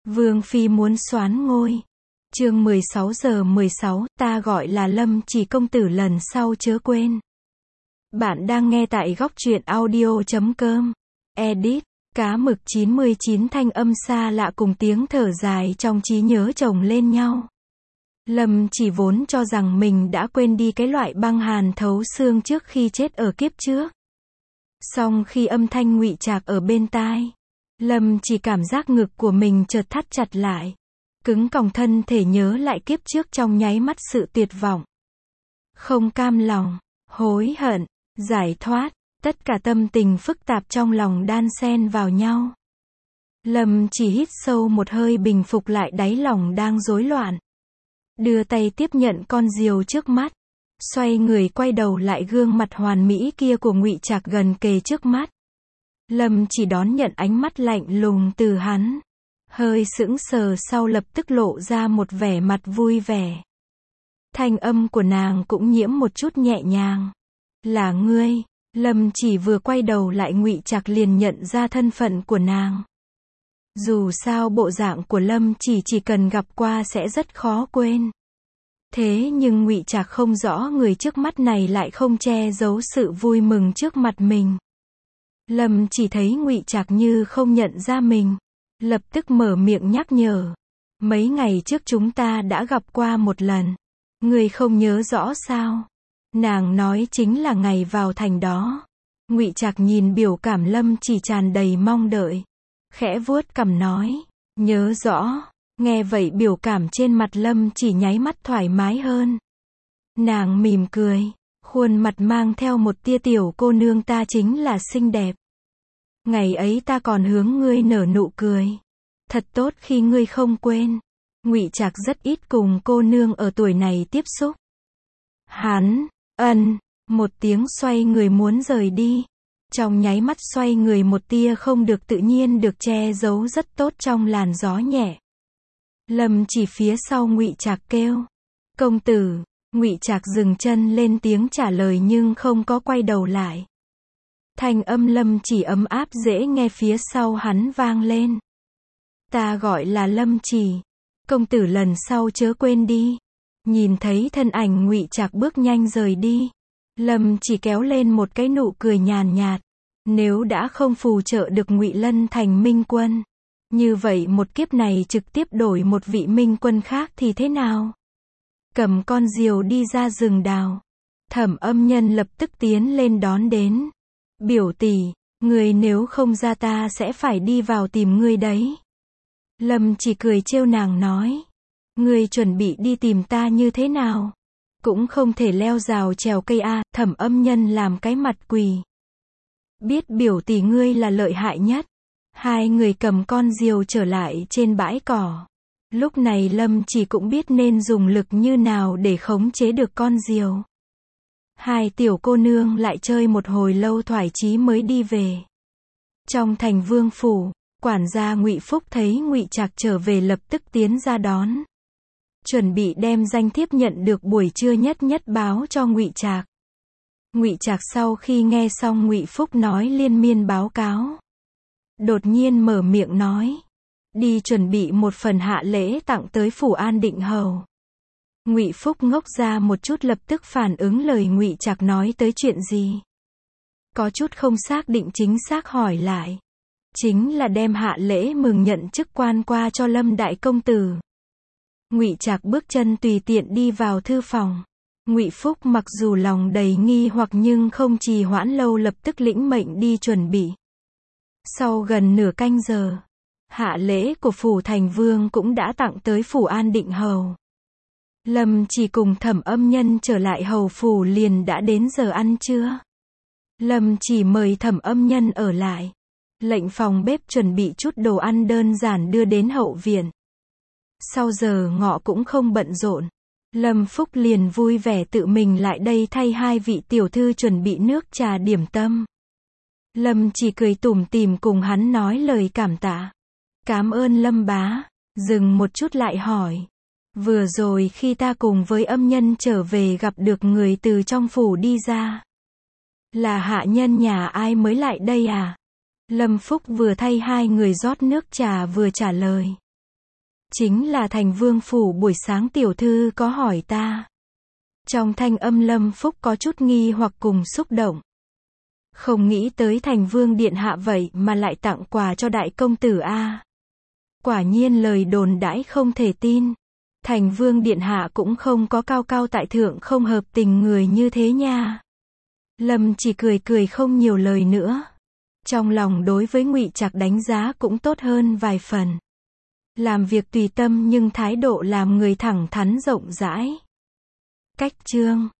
Vương phi muốn soán ngôi. Chương 16:16, ta gọi là Lâm Chỉ công tử lần sau chớ quên. Bạn đang nghe tại góc truyện audio.com. Edit, cá mực 99 thanh âm xa lạ cùng tiếng thở dài trong trí nhớ chồng lên nhau. Lâm Chỉ vốn cho rằng mình đã quên đi cái loại băng hàn thấu xương trước khi chết ở kiếp trước. Song khi âm thanh Ngụy Trạc ở bên tai, Lâm Chỉ cảm giác ngực của mình chợt thắt chặt lại. Cứng còng thân thể nhớ lại kiếp trước trong nháy mắt sự tuyệt vọng. Không cam lòng, hối hận, giải thoát, tất cả tâm tình phức tạp trong lòng đan xen vào nhau. Lâm Chỉ hít sâu một hơi bình phục lại đáy lòng đang rối loạn. Đưa tay tiếp nhận con diều trước mắt. Xoay người quay đầu lại gương mặt hoàn mỹ kia của Ngụy Trạc gần kề trước mắt. Lâm Chỉ đón nhận ánh mắt lạnh lùng từ hắn. Hơi sững sờ sau lập tức lộ ra một vẻ mặt vui vẻ. Thanh âm của nàng cũng nhiễm một chút nhẹ nhàng. Là ngươi. Lâm Chỉ vừa quay đầu lại Ngụy Trạc liền nhận ra thân phận của nàng. Dù sao bộ dạng của Lâm chỉ cần gặp qua sẽ rất khó quên. Thế nhưng Ngụy Trạc không rõ người trước mắt này lại không che giấu sự vui mừng trước mặt mình. Lâm Chỉ thấy Ngụy Trạc như không nhận ra mình, lập tức mở miệng nhắc nhở. Mấy ngày trước chúng ta đã gặp qua một lần. Ngươi không nhớ rõ sao? Nàng nói chính là ngày vào thành đó. Ngụy Trạc nhìn biểu cảm Lâm Chỉ tràn đầy mong đợi. Khẽ vuốt cằm nói, nhớ rõ. Nghe vậy biểu cảm trên mặt Lâm Chỉ nháy mắt thoải mái hơn. Nàng mỉm cười, khuôn mặt mang theo một tia tiểu cô nương ta chính là xinh đẹp. Ngày ấy ta còn hướng ngươi nở nụ cười. Thật tốt khi ngươi không quên. Ngụy Trạc rất ít cùng cô nương ở tuổi này tiếp xúc. Hắn, một tiếng xoay người muốn rời đi. Trong nháy mắt xoay người một tia không được tự nhiên được che giấu rất tốt trong làn gió nhẹ. Lâm Chỉ phía sau Ngụy Trạc kêu. Công tử. Ngụy Trạc dừng chân lên tiếng trả lời nhưng không có quay đầu lại. Thanh âm Lâm Chỉ ấm áp dễ nghe phía sau hắn vang lên. Ta gọi là Lâm Chỉ. Công tử lần sau chớ quên đi. Nhìn thấy thân ảnh Ngụy Trạc bước nhanh rời đi. Lâm Chỉ kéo lên một cái nụ cười nhàn nhạt. Nếu đã không phù trợ được Ngụy Lân thành minh quân, như vậy một kiếp này trực tiếp đổi một vị minh quân khác thì thế nào? Cầm con diều đi ra rừng đào. Thẩm Âm Nhân lập tức tiến lên đón đến. Biểu tỷ, người nếu không ra ta sẽ phải đi vào tìm ngươi đấy. Lâm Chỉ cười trêu nàng nói. Ngươi chuẩn bị đi tìm ta như thế nào? Cũng không thể leo rào trèo cây a. Thẩm Âm Nhân làm cái mặt quỳ. Biết biểu tỷ ngươi là lợi hại nhất. Hai người cầm con diều trở lại trên bãi cỏ. Lúc này Lâm Chỉ cũng biết nên dùng lực như nào để khống chế được con diều. Hai tiểu cô nương lại chơi một hồi lâu thoải chí mới đi về. Trong thành vương phủ, quản gia Ngụy Phúc thấy Ngụy Trạc trở về lập tức tiến ra đón. Chuẩn bị đem danh thiếp nhận được buổi trưa nhất báo cho Ngụy Trạc. Ngụy Trạc sau khi nghe xong Ngụy Phúc nói liên miên báo cáo, đột nhiên mở miệng nói. Đi chuẩn bị một phần hạ lễ tặng tới phủ An Định Hầu. Ngụy Phúc ngốc ra một chút lập tức phản ứng lời Ngụy Trạc nói tới chuyện gì. Có chút không xác định chính xác hỏi lại. Chính là đem hạ lễ mừng nhận chức quan qua cho Lâm đại công tử. Ngụy Trạc bước chân tùy tiện đi vào thư phòng. Ngụy Phúc mặc dù lòng đầy nghi hoặc nhưng không trì hoãn lâu lập tức lĩnh mệnh đi chuẩn bị. Sau gần nửa canh giờ, hạ lễ của phủ thành vương cũng đã tặng tới phủ An Định Hầu. Lâm Chỉ cùng Thẩm Âm Nhân trở lại hầu phủ liền đã đến giờ ăn trưa. Lâm Chỉ mời Thẩm Âm Nhân ở lại. Lệnh phòng bếp chuẩn bị chút đồ ăn đơn giản đưa đến hậu viện. Sau giờ ngọ cũng không bận rộn. Lâm Phúc liền vui vẻ tự mình lại đây thay hai vị tiểu thư chuẩn bị nước trà điểm tâm. Lâm Chỉ cười tủm tỉm cùng hắn nói lời cảm tạ. Cảm ơn Lâm bá. Dừng một chút lại hỏi. Vừa rồi khi ta cùng với Âm Nhân trở về gặp được người từ trong phủ đi ra. Là hạ nhân nhà ai mới lại đây à? Lâm Phúc vừa thay hai người rót nước trà vừa trả lời. Chính là Thành Vương phủ buổi sáng tiểu thư có hỏi ta. Trong thanh âm Lâm Phúc có chút nghi hoặc cùng xúc động. Không nghĩ tới Thành Vương điện hạ vậy mà lại tặng quà cho đại công tử a. Quả nhiên lời đồn đãi không thể tin. Thành Vương điện hạ cũng không có cao cao tại thượng không hợp tình người như thế nha. Lâm chỉ cười cười không nhiều lời nữa. Trong lòng đối với Ngụy Trạc đánh giá cũng tốt hơn vài phần. Làm việc tùy tâm nhưng thái độ làm người thẳng thắn rộng rãi. Cách chương